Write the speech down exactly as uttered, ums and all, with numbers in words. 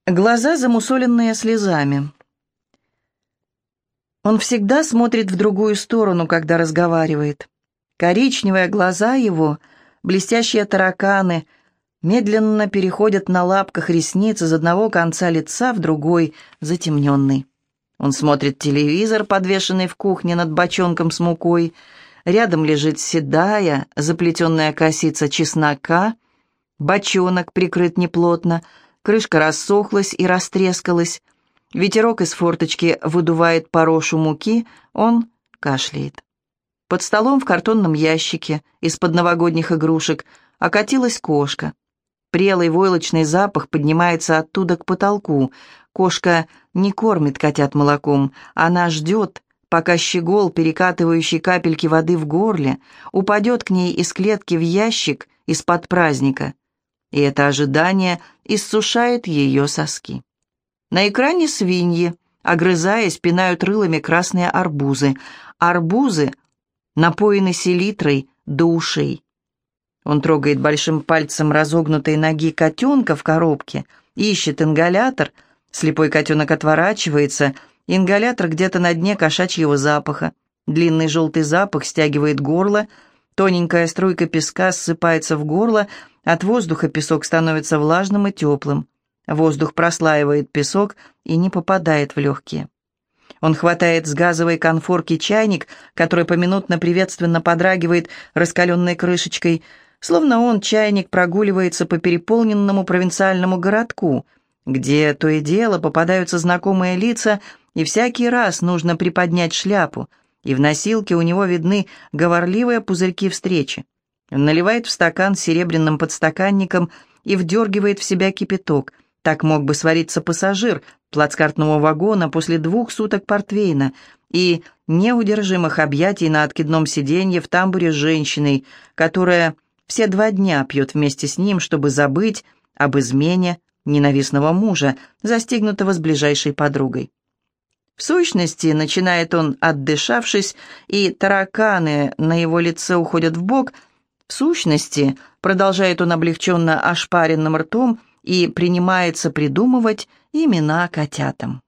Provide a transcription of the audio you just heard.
Глаза, замусоленные слезами. Он всегда смотрит в другую сторону, когда разговаривает. Коричневые глаза его, блестящие тараканы, медленно переходят на лапках ресниц из одного конца лица в другой, затемненный. Он смотрит телевизор, подвешенный в кухне над бочонком с мукой. Рядом лежит седая, заплетенная косица чеснока. Бочонок прикрыт неплотно, крышка рассохлась и растрескалась. Ветерок из форточки выдувает порошу муки, он кашляет. Под столом в картонном ящике из-под новогодних игрушек окатилась кошка. Прелый войлочный запах поднимается оттуда к потолку. Кошка не кормит котят молоком, она ждет, пока щегол, перекатывающий капельки воды в горле, упадет к ней из клетки в ящик из-под праздника. И это ожидание иссушает ее соски. На экране свиньи, огрызаясь, пинают рылами красные арбузы. Арбузы напоены селитрой до ушей. Он трогает большим пальцем разогнутой ноги котенка в коробке, ищет ингалятор. Слепой котенок отворачивается. Ингалятор где-то на дне кошачьего запаха. Длинный желтый запах стягивает горло. Тоненькая струйка песка ссыпается в горло. От воздуха песок становится влажным и теплым. Воздух прослаивает песок и не попадает в легкие. Он хватает с газовой конфорки чайник, который поминутно приветственно подрагивает раскаленной крышечкой, словно он, чайник, прогуливается по переполненному провинциальному городку, где то и дело попадаются знакомые лица, и всякий раз нужно приподнять шляпу, и в носилке у него видны говорливые пузырьки встречи. Он наливает в стакан с серебряным подстаканником и вдергивает в себя кипяток. Так мог бы свариться пассажир плацкартного вагона после двух суток портвейна и неудержимых объятий на откидном сиденье в тамбуре с женщиной, которая все два дня пьет вместе с ним, чтобы забыть об измене ненавистного мужа, застигнутого с ближайшей подругой. В сущности, начинает он, отдышавшись, и тараканы на его лице уходят в бок. В сущности, продолжает он облегченно ошпаренным ртом и принимается придумывать имена котятам.